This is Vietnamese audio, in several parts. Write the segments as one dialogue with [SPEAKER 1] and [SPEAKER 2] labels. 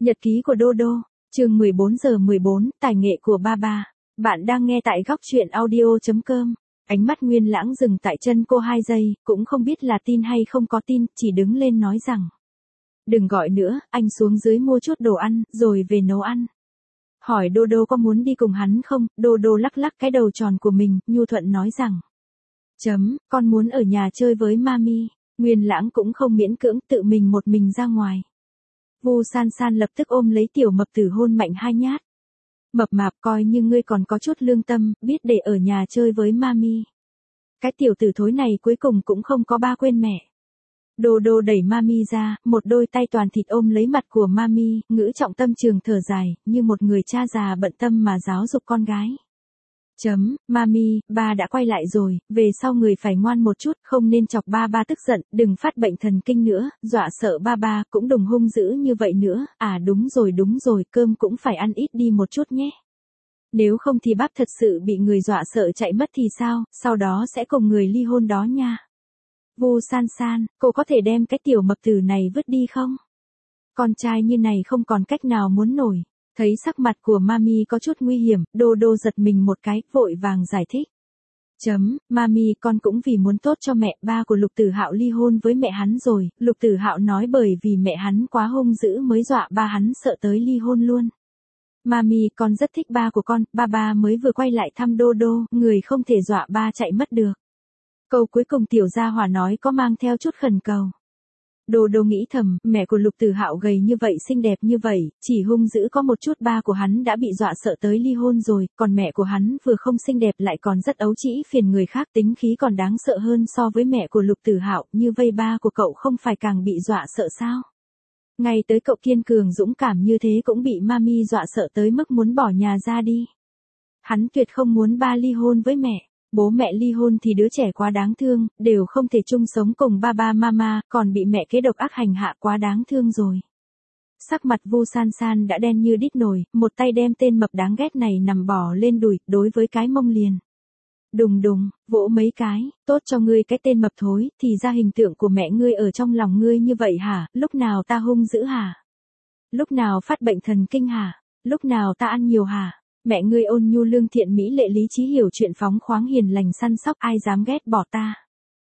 [SPEAKER 1] Nhật ký của Đô Đô, chương 14/14, tài nghệ của ba ba. Bạn đang nghe tại góc truyện audio.com. Ánh mắt Nguyên Lãng dừng tại chân cô 2 giây, cũng không biết là tin hay không có tin, chỉ đứng lên nói rằng. Đừng gọi nữa, anh xuống dưới mua chút đồ ăn, rồi về nấu ăn. Hỏi Đô Đô có muốn đi cùng hắn không, Đô Đô lắc lắc cái đầu tròn của mình, nhu thuận nói rằng. Con muốn ở nhà chơi với mami. Nguyên Lãng cũng không miễn cưỡng, tự mình một mình ra ngoài. Vu San San lập tức ôm lấy tiểu mập tử hôn mạnh 2 nhát. Mập mạp, coi như ngươi còn có chút lương tâm, biết để ở nhà chơi với mami. Cái tiểu tử thối này cuối cùng cũng không có ba quên mẹ. Đô Đô đẩy mami ra, một đôi tay toàn thịt ôm lấy mặt của mami, ngữ trọng tâm trường thở dài, như một người cha già bận tâm mà giáo dục con gái. Mami, ba đã quay lại rồi, về sau người phải ngoan một chút, không nên chọc ba ba tức giận, đừng phát bệnh thần kinh nữa, dọa sợ ba ba, cũng đừng hung dữ như vậy nữa, đúng rồi, cơm cũng phải ăn ít đi một chút nhé. Nếu không thì bác thật sự bị người dọa sợ chạy mất thì sao, sau đó sẽ cùng người ly hôn đó nha. Vu San San, cô có thể đem cái tiểu mập tử này vứt đi không? Con trai như này không còn cách nào muốn nổi. Thấy sắc mặt của mami có chút nguy hiểm, Đô Đô giật mình một cái, vội vàng giải thích. Mami, con cũng vì muốn tốt cho mẹ, ba của Lục Tử Hạo ly hôn với mẹ hắn rồi, Lục Tử Hạo nói bởi vì mẹ hắn quá hung dữ mới dọa ba hắn sợ tới ly hôn luôn. Mami, con rất thích ba của con, ba mới vừa quay lại thăm Đô Đô, người không thể dọa ba chạy mất được. Câu cuối cùng tiểu gia hỏa nói có mang theo chút khẩn cầu. Đô Đô nghĩ thầm, mẹ của Lục Tử Hạo gầy như vậy xinh đẹp như vậy, chỉ hung dữ có một chút, ba của hắn đã bị dọa sợ tới ly hôn rồi, còn mẹ của hắn vừa không xinh đẹp lại còn rất ấu trĩ phiền người khác, tính khí còn đáng sợ hơn so với mẹ của Lục Tử Hạo, như vây ba của cậu không phải càng bị dọa sợ sao? Ngay tới cậu kiên cường dũng cảm như thế cũng bị mami dọa sợ tới mức muốn bỏ nhà ra đi. Hắn tuyệt không muốn ba ly hôn với mẹ. Bố mẹ ly hôn thì đứa trẻ quá đáng thương, đều không thể chung sống cùng ba mama, còn bị mẹ kế độc ác hành hạ quá đáng thương rồi. Sắc mặt Vu San San đã đen như đít nồi, một tay đem tên mập đáng ghét này nằm bò lên đùi, đối với cái mông liền. Đùng, vỗ mấy cái, tốt cho ngươi cái tên mập thối, thì ra hình tượng của mẹ ngươi ở trong lòng ngươi như vậy hả, lúc nào ta hung dữ hả? Lúc nào phát bệnh thần kinh hả? Lúc nào ta ăn nhiều hả? Mẹ ngươi ôn nhu lương thiện mỹ lệ lý trí hiểu chuyện phóng khoáng hiền lành săn sóc, ai dám ghét bỏ ta.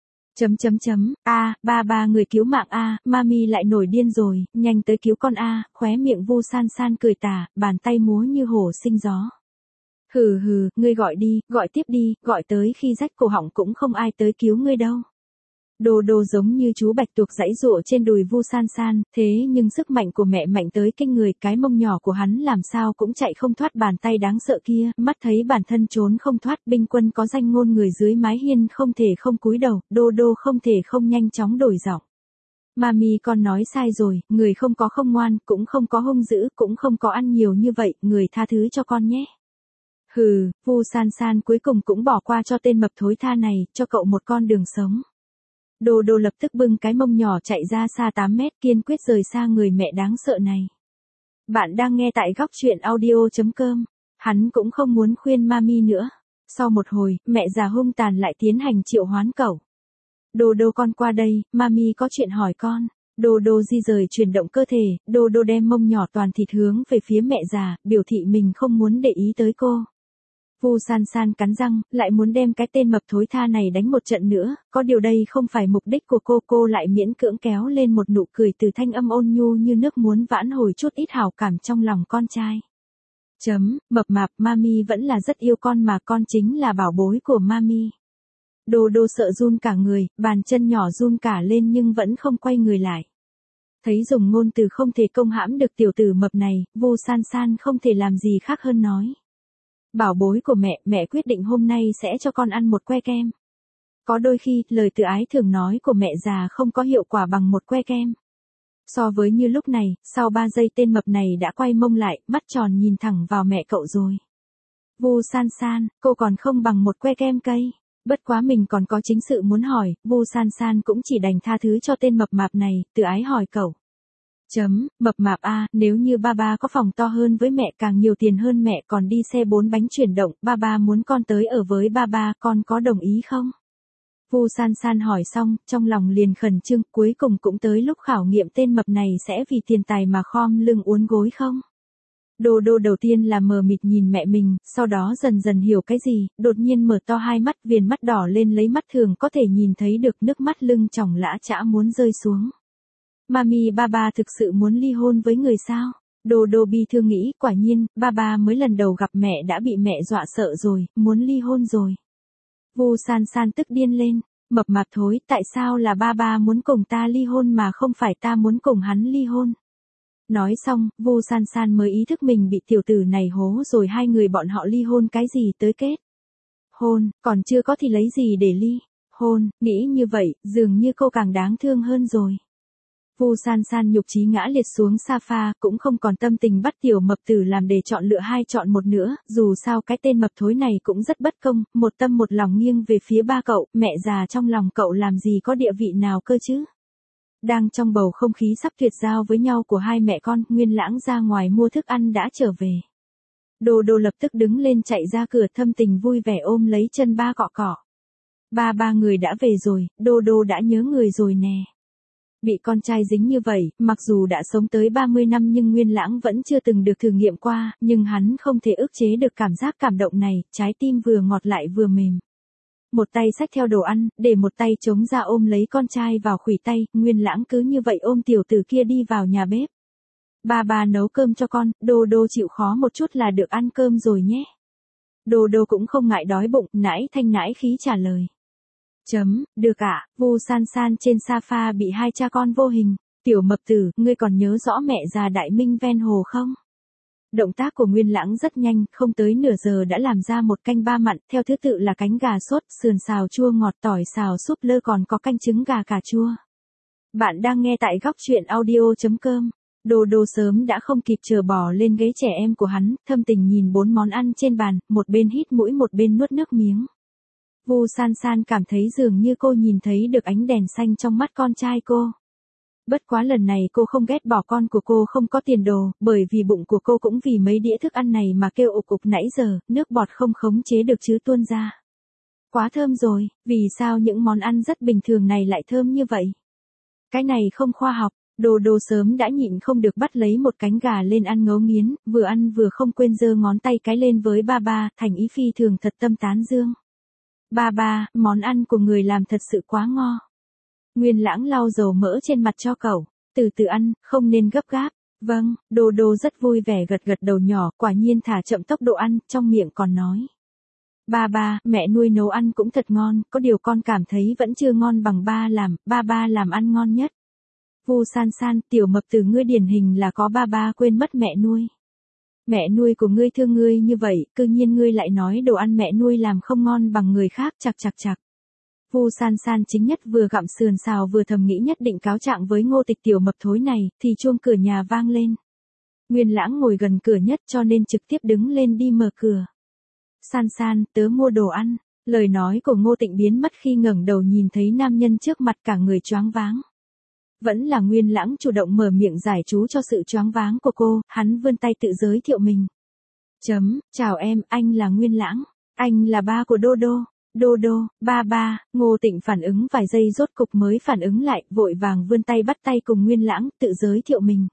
[SPEAKER 1] Ba người cứu mạng mami lại nổi điên rồi, nhanh tới cứu con khóe miệng Vu San San cười tà, bàn tay múa như hổ sinh gió. Hừ, ngươi gọi đi, gọi tiếp đi, gọi tới khi rách cổ họng cũng không ai tới cứu ngươi đâu. Đô Đô giống như chú bạch tuộc giãy giụa trên đùi Vu San San, thế nhưng sức mạnh của mẹ mạnh tới kinh người, cái mông nhỏ của hắn làm sao cũng chạy không thoát bàn tay đáng sợ kia, mắt thấy bản thân trốn không thoát, binh quân có danh ngôn người dưới mái hiên không thể không cúi đầu, Đô Đô không thể không nhanh chóng đổi giọng. Mami, con nói sai rồi, người không có không ngoan, cũng không có hung dữ, cũng không có ăn nhiều như vậy, người tha thứ cho con nhé. Hừ, Vu San San cuối cùng cũng bỏ qua cho tên mập thối tha này, cho cậu một con đường sống. Đô Đô lập tức bưng cái mông nhỏ chạy ra xa 8 mét, kiên quyết rời xa người mẹ đáng sợ này. Bạn đang nghe tại góc truyện audio.com. Hắn cũng không muốn khuyên mami nữa. Sau một hồi, mẹ già hung tàn lại tiến hành triệu hoán cẩu. Đô Đô, con qua đây, mami có chuyện hỏi con. Đô Đô di rời chuyển động cơ thể, Đô Đô đem mông nhỏ toàn thịt hướng về phía mẹ già, biểu thị mình không muốn để ý tới cô. Vu San San cắn răng, lại muốn đem cái tên mập thối tha này đánh một trận nữa, có điều đây không phải mục đích của cô lại miễn cưỡng kéo lên một nụ cười từ thanh âm ôn nhu như nước muốn vãn hồi chút ít hảo cảm trong lòng con trai. Mập mạp, mami vẫn là rất yêu con mà, con chính là bảo bối của mami. Đô Đô sợ run cả người, bàn chân nhỏ run cả lên nhưng vẫn không quay người lại. Thấy dùng ngôn từ không thể công hãm được tiểu tử mập này, Vu San San không thể làm gì khác hơn nói. Bảo bối của mẹ quyết định hôm nay sẽ cho con ăn một que kem. Có đôi khi, lời từ ái thường nói của mẹ già không có hiệu quả bằng một que kem. So với như lúc này, sau 3 giây tên mập này đã quay mông lại, mắt tròn nhìn thẳng vào mẹ cậu rồi. Vu San San, cô còn không bằng một que kem cây. Bất quá mình còn có chính sự muốn hỏi, Vu San San cũng chỉ đành tha thứ cho tên mập mạp này, từ ái hỏi cậu. Mập mạp nếu như ba có phòng to hơn với mẹ, càng nhiều tiền hơn mẹ, còn đi xe 4 bánh chuyển động, ba muốn con tới ở với ba con có đồng ý không? Vu San San hỏi xong, trong lòng liền khẩn trương, cuối cùng cũng tới lúc khảo nghiệm tên mập này sẽ vì tiền tài mà khom lưng uốn gối không? Đô đô đầu tiên là mờ mịt nhìn mẹ mình, sau đó dần dần hiểu cái gì, đột nhiên mở to hai mắt, viền mắt đỏ lên lấy mắt thường có thể nhìn thấy được nước mắt lưng tròng lã chã muốn rơi xuống. Mami ba thực sự muốn ly hôn với người sao? Đô đô bi thương nghĩ, quả nhiên, ba mới lần đầu gặp mẹ đã bị mẹ dọa sợ rồi, muốn ly hôn rồi. Vu San San tức điên lên, mập mạp thối, tại sao là ba muốn cùng ta ly hôn mà không phải ta muốn cùng hắn ly hôn? Nói xong, Vu San San mới ý thức mình bị tiểu tử này hố rồi, hai người bọn họ ly hôn cái gì tới kết. Hôn, còn chưa có thì lấy gì để ly. Hôn, nghĩ như vậy, dường như cô càng đáng thương hơn rồi. Vu San San nhục chí ngã liệt xuống sofa, cũng không còn tâm tình bắt tiểu mập tử làm để chọn lựa hai chọn một nữa, dù sao cái tên mập thối này cũng rất bất công, một tâm một lòng nghiêng về phía ba cậu, mẹ già trong lòng cậu làm gì có địa vị nào cơ chứ. Đang trong bầu không khí sắp tuyệt giao với nhau của hai mẹ con, Nguyên Lãng ra ngoài mua thức ăn đã trở về. Đô đô lập tức đứng lên chạy ra cửa, thâm tình vui vẻ ôm lấy chân ba cọ cọ. Ba người đã về rồi, đô đô đã nhớ người rồi nè. Bị con trai dính như vậy, mặc dù đã sống tới 30 năm nhưng Nguyên Lãng vẫn chưa từng được thử nghiệm qua, nhưng hắn không thể ức chế được cảm giác cảm động này, trái tim vừa ngọt lại vừa mềm. Một tay xách theo đồ ăn, để một tay chống ra ôm lấy con trai vào khuỷu tay, Nguyên Lãng cứ như vậy ôm tiểu tử kia đi vào nhà bếp. Ba nấu cơm cho con, đô đô chịu khó một chút là được ăn cơm rồi nhé. Đô đô cũng không ngại đói bụng, nãi thanh nãi khí trả lời. Được ạ, Vu San San trên sofa bị hai cha con vô hình. Tiểu mập tử, ngươi còn nhớ rõ mẹ già Đại Minh ven hồ không? Động tác của Nguyên Lãng rất nhanh, không tới nửa giờ đã làm ra một canh ba mặn, theo thứ tự là cánh gà sốt, sườn xào chua ngọt, tỏi xào súp lơ, còn có canh trứng gà cà chua. Bạn đang nghe tại góc truyện audio.com. Đô đô sớm đã không kịp chờ bò lên ghế trẻ em của hắn, thâm tình nhìn 4 món ăn trên bàn, một bên hít mũi một bên nuốt nước miếng. Vu San San cảm thấy dường như cô nhìn thấy được ánh đèn xanh trong mắt con trai cô. Bất quá lần này cô không ghét bỏ con của cô không có tiền đồ, bởi vì bụng của cô cũng vì mấy đĩa thức ăn này mà kêu ục ục nãy giờ, nước bọt không khống chế được chứ tuôn ra. Quá thơm rồi, vì sao những món ăn rất bình thường này lại thơm như vậy? Cái này không khoa học, đô đô sớm đã nhịn không được bắt lấy một cánh gà lên ăn ngấu nghiến, vừa ăn vừa không quên giơ ngón tay cái lên với ba, thành ý phi thường thật tâm tán dương. Ba, món ăn của người làm thật sự quá ngon. Nguyên Lãng lau dầu mỡ trên mặt cho cậu, từ từ ăn, không nên gấp gáp. Vâng, đô đô rất vui vẻ gật gật đầu nhỏ, quả nhiên thả chậm tốc độ ăn, trong miệng còn nói. Ba, mẹ nuôi nấu ăn cũng thật ngon, có điều con cảm thấy vẫn chưa ngon bằng ba làm, ba làm ăn ngon nhất. Vu San San, tiểu mập từ ngươi điển hình là có ba quên mất mẹ nuôi. Mẹ nuôi của ngươi thương ngươi như vậy, cư nhiên ngươi lại nói đồ ăn mẹ nuôi làm không ngon bằng người khác, chạc. Vu San San chính nhất vừa gặm sườn xào vừa thầm nghĩ nhất định cáo trạng với Ngô Tịch tiểu mập thối này, thì chuông cửa nhà vang lên. Nguyên Lãng ngồi gần cửa nhất cho nên trực tiếp đứng lên đi mở cửa. San San, tớ mua đồ ăn. Lời nói của Ngô Tịnh biến mất khi ngẩng đầu nhìn thấy nam nhân trước mặt, cả người choáng váng. Vẫn là Nguyên Lãng chủ động mở miệng giải chú cho sự choáng váng của cô, hắn vươn tay tự giới thiệu mình. Chào em, anh là Nguyên Lãng, anh là ba của Đô Đô. Đô Đô, ba, Ngô Tịnh phản ứng vài giây rốt cục mới phản ứng lại, vội vàng vươn tay bắt tay cùng Nguyên Lãng, tự giới thiệu mình.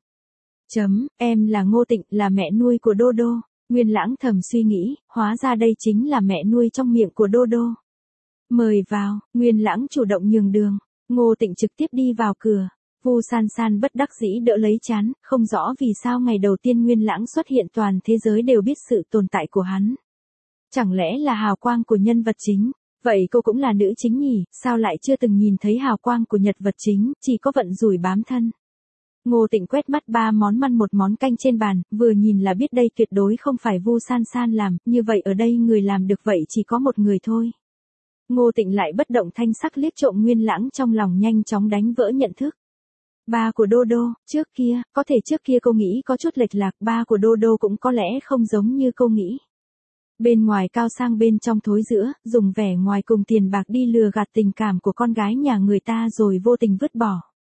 [SPEAKER 1] Em là Ngô Tịnh, là mẹ nuôi của Đô Đô. Nguyên Lãng thầm suy nghĩ, hóa ra đây chính là mẹ nuôi trong miệng của Đô Đô. Mời vào, Nguyên Lãng chủ động nhường đường, Ngô Tịnh trực tiếp đi vào cửa. Vu San San bất đắc dĩ đỡ lấy trán, không rõ vì sao ngày đầu tiên Nguyên Lãng xuất hiện toàn thế giới đều biết sự tồn tại của hắn. Chẳng lẽ là hào quang của nhân vật chính? Vậy cô cũng là nữ chính nhỉ, sao lại chưa từng nhìn thấy hào quang của nhân vật chính, chỉ có vận rủi bám thân. Ngô Tịnh quét mắt 3 món măn một món canh trên bàn, vừa nhìn là biết đây tuyệt đối không phải Vu San San làm, như vậy ở đây người làm được vậy chỉ có một người thôi. Ngô Tịnh lại bất động thanh sắc liếc trộm Nguyên Lãng, trong lòng nhanh chóng đánh vỡ nhận thức. Ba của Đô Đô, trước kia, có thể trước kia cô nghĩ có chút lệch lạc, ba của Đô Đô cũng có lẽ không giống như cô nghĩ. Bên ngoài cao sang bên trong thối giữa, dùng vẻ ngoài cùng tiền bạc đi lừa gạt tình cảm của con gái nhà người ta rồi vô tình vứt bỏ.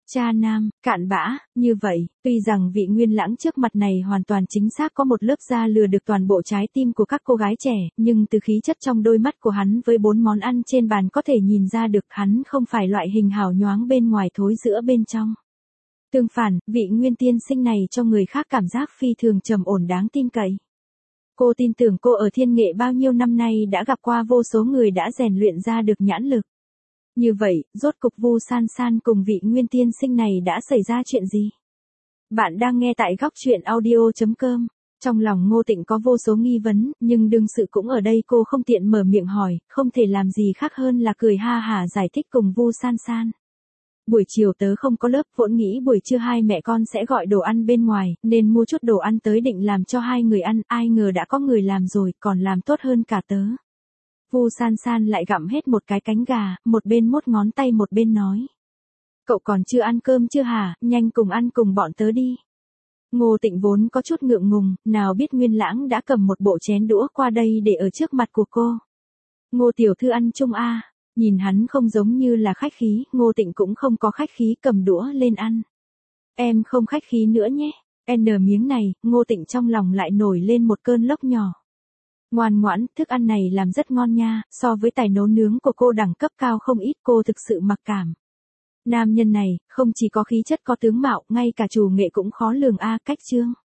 [SPEAKER 1] Cha nam, cạn bã, như vậy, tuy rằng vị Nguyên Lãng trước mặt này hoàn toàn chính xác có một lớp da lừa được toàn bộ trái tim của các cô gái trẻ, nhưng từ khí chất trong đôi mắt của hắn với 4 món ăn trên bàn có thể nhìn ra được hắn không phải loại hình hào nhoáng bên ngoài thối giữa bên trong. Tương phản, vị Nguyên tiên sinh này cho người khác cảm giác phi thường trầm ổn đáng tin cậy. Cô tin tưởng cô ở Thiên Nghệ bao nhiêu năm nay đã gặp qua vô số người đã rèn luyện ra được nhãn lực. Như vậy, rốt cục Vu San San cùng vị Nguyên tiên sinh này đã xảy ra chuyện gì? Bạn đang nghe tại góc truyện audio.com. Trong lòng Ngô Tịnh có vô số nghi vấn, nhưng đương sự cũng ở đây cô không tiện mở miệng hỏi, không thể làm gì khác hơn là cười ha hả giải thích cùng Vu San San. Buổi chiều tớ không có lớp, vốn nghĩ buổi trưa hai mẹ con sẽ gọi đồ ăn bên ngoài, nên mua chút đồ ăn tới định làm cho hai người ăn, ai ngờ đã có người làm rồi, còn làm tốt hơn cả tớ. Vu San San lại gặm hết một cái cánh gà, một bên mốt ngón tay một bên nói. Cậu còn chưa ăn cơm chưa hả, nhanh cùng ăn cùng bọn tớ đi. Ngô Tịnh vốn có chút ngượng ngùng, nào biết Nguyên Lãng đã cầm một bộ chén đũa qua đây để ở trước mặt của cô. Ngô tiểu thư ăn chung a. Nhìn hắn không giống như là khách khí, Ngô Tịnh cũng không có khách khí cầm đũa lên ăn. Em không khách khí nữa nhé. N miếng này, Ngô Tịnh trong lòng lại nổi lên một cơn lốc nhỏ. Ngoan ngoãn, thức ăn này làm rất ngon nha, so với tài nấu nướng của cô đẳng cấp cao không ít, cô thực sự mặc cảm. Nam nhân này, không chỉ có khí chất có tướng mạo, ngay cả chủ nghệ cũng khó lường a. Cách chương.